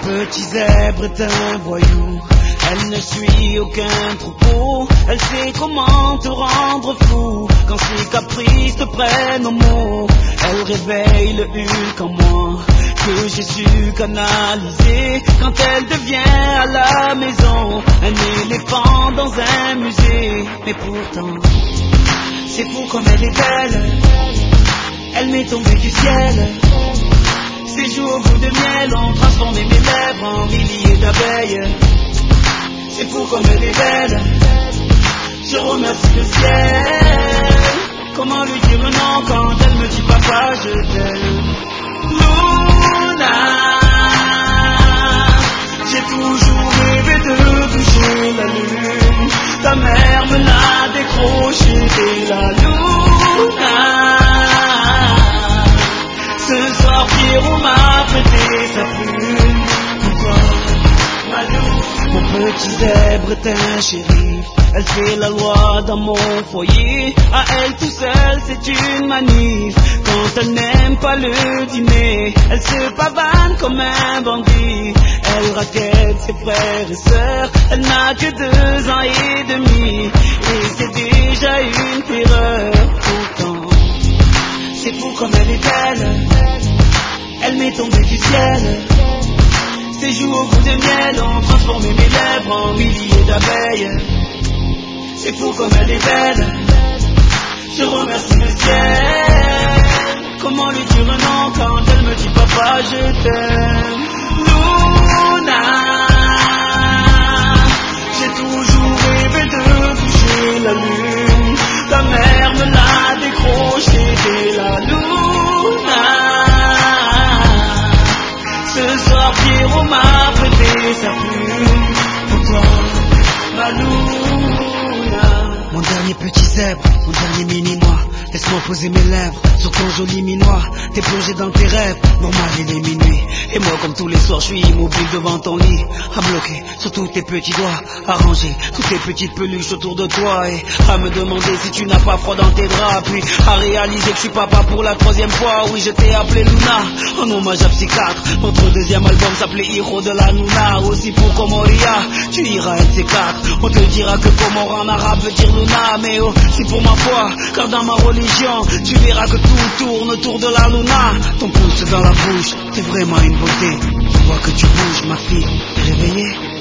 Petit zèbre est un voyou, elle ne suit aucun troupeau. Elle sait comment te rendre fou quand ses caprices te prennent au mot. Elle réveille le Hulk en moi que j'ai su canaliser quand elle devient à la maison un éléphant dans un musée. Mais pourtant, c'est fou comme elle est belle, elle m'est tombée du ciel. Ses joues au goût de miel ont transformé mes lèvres en milliers d'abeilles. C'est fou comme elle est belle, je remercie le ciel. Comment lui dire non quand elle me dit papa je t'aime? Luna, j'ai toujours rêvé de toucher la lune. Ta mère me l'a décroché dès la luna. Ce soir Pierrot m'a prêté sa plume. Pourquoi, Malou? Mon petit zèbre est un shérif, elle fait la loi dans mon foyer. À elle tout seule c'est une manif. Quand elle n'aime pas le dîner, elle se pavane comme un bandit. Elle raquette ses frères et sœurs, elle n'a que 2 ans et demi. Et c'est déjà une terreur. Pourtant, c'est fou comme elle est belle, elle m'est tombée du ciel. Ses joues au goût de miel ont transformé mes lèvres en milliers d'abeilles. C'est fou comme elle est belle, je remercie le ciel. Comment lui dire non quand elle me dit papa je t'aime? Luna, j'ai toujours rêvé de toucher la lune. Ta mère me l'a décroché dès la luna. Ce soir Pierrot m'a prêté sa plume. Pour toi, Maluna. Mon dernier petit zèbre, mon dernier mini-moi. Laisse-moi poser mes lèvres sur ton joli minois. T'es plongé dans tes rêves, normal il est minuit. Et moi comme tous les soirs je suis immobile devant ton lit, à bloquer sur tous tes petits doigts, à ranger toutes tes petites peluches autour de toi. Et à me demander si tu n'as pas froid dans tes draps. Puis à réaliser que je suis papa pour la 3e fois. Oui je t'ai appelé Luna, en hommage à Psychiatre. Notre 2e album s'appelait Hiro de la Luna. Aussi pour Comoria, tu iras LC4. On te dira que Comor en arabe veut dire Luna. Mais oh, c'est pour ma foi, car dans ma religion tu verras que tout tourne autour de la Luna. Ton pouce dans la bouche, t'es vraiment une beauté. Je vois que tu bouges ma fille, t'es réveillée?